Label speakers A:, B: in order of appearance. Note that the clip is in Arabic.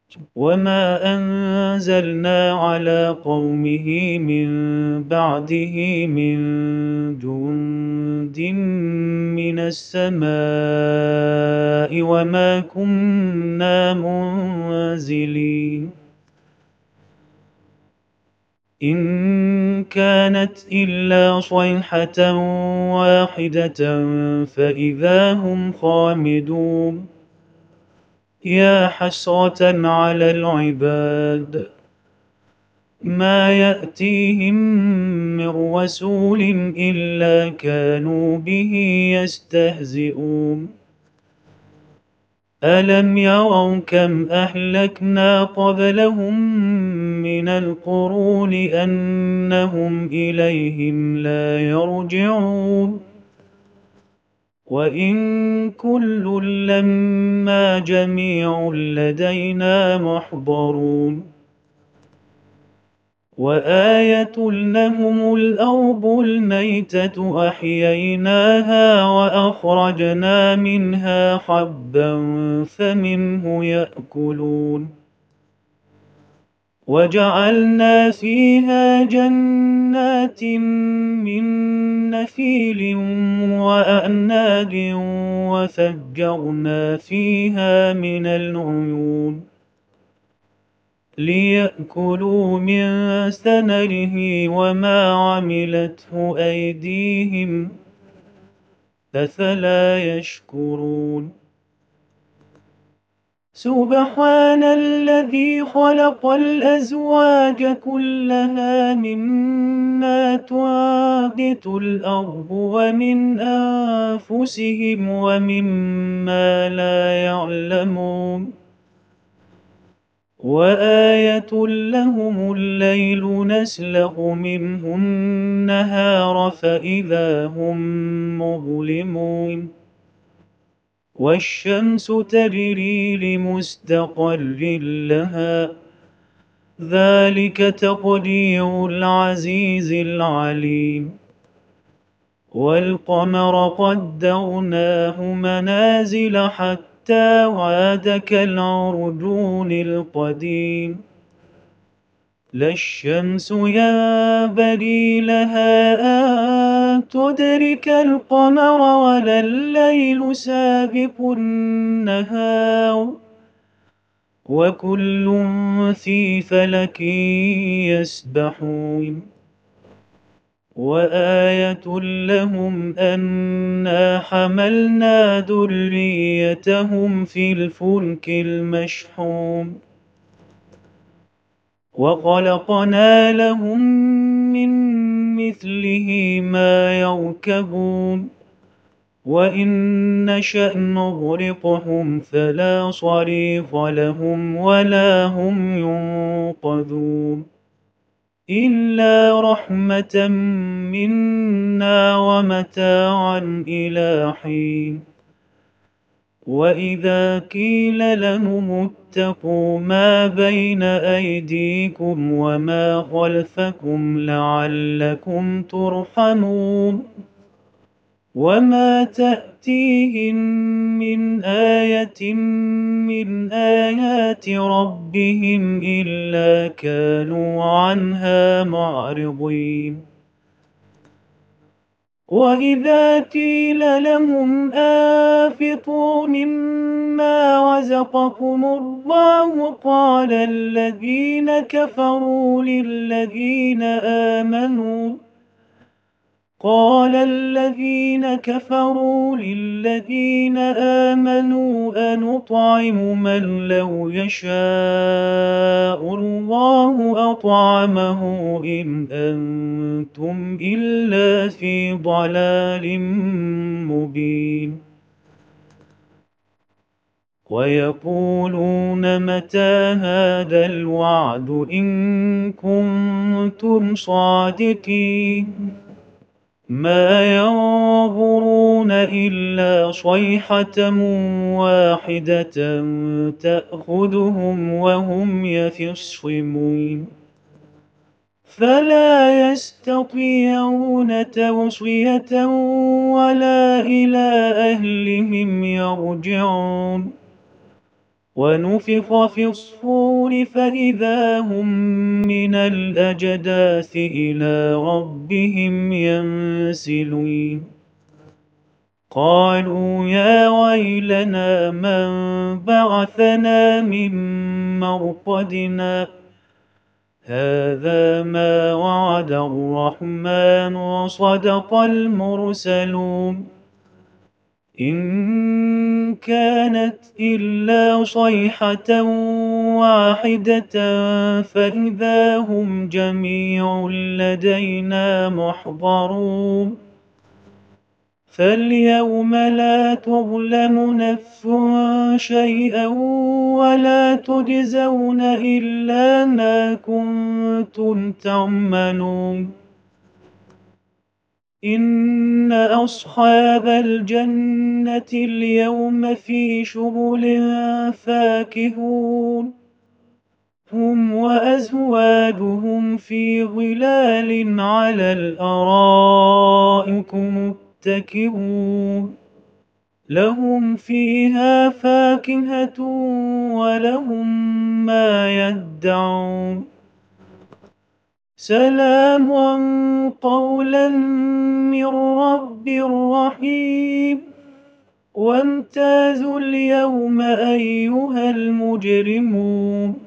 A: وما أنزلنا على قومه من بعده من جند من السماء وما كنا منزلين إن كانت إلا صيحة واحدة فإذا هم خامدون يا حسرة على العباد ما يأتيهم من رسول إلا كانوا به يستهزئون ألم يروا كم أهلكنا قبلهم من القرون أنهم إليهم لا يرجعون وإن كل لما جميع لدينا محضرون وآية لهم الأرض الميتة أحييناها وأخرجنا منها حبا فمنه يأكلون وجعلنا فيها جنات من نخيل وأعناب وفجرنا فيها من العيون ليأكلوا من ثمره وما عملته أيديهم أفلا يشكرون سبحان الذي خلق الأزواج كلها مما تنبت الأرض ومن أنفسهم ومما لا يعلمون وآية لهم الليل نسلخ منه النهار فإذا هم مظلمون والشمس تجري لمستقر لها ذلك تقدير العزيز العليم والقمر قدرناه منازل حتى عاد كالعرجون القديم لا الشمس ينبغي لها أن تدرك القمر ولا الليل سابق النهار وكل في فلك يسبحون وآية لهم أنا حملنا ذريتهم في الفلك المشحون وخلقنا لهم من مثله ما يركبون وإن نشأ نغرقهم فلا صريخ لهم ولا هم ينقذون إلا رحمة منا ومتاعا إلى حين وإذا قيل لهم اتقوا ما بين أيديكم وما خلفكم لعلكم ترحمون وما تأتيهم من آية من آيات ربهم إلا كانوا عنها معرضين وإذا قيل لهم أنفقوا مما رزقكم الله قال الذين كفروا للذين آمنوا أنطعم من لو يشاء الله أطعمه إن أنتم إلا في ضلال مبين ويقولون متى هذا الوعد إن كنتم صادقين ما ينظرون إلا صيحة واحدة تأخذهم وهم يخصمون فلا يستطيعون توصية ولا إلى أهلهم يرجعون ونفخ في الصور النشور فإذا هم من الأجداث إلى ربهم ينسلون قالوا يا ويلنا من بعثنا من مرقدنا هذا ما وعد الرحمن وصدق المرسلون إن كانت إلا صيحة واحدة فإذا هم جميع لدينا محضرون فاليوم لا تظلم نفس شيئا ولا تجزون إلا ما كنتم تعملون إن أصحاب الجنة اليوم في شغل فاكهون هم وأزواجهم في ظلال على الأرائك متكئون لهم فيها فاكهة ولهم ما يدعون سلام قولا من رب رحيم وامتازوا اليوم أيها المجرمون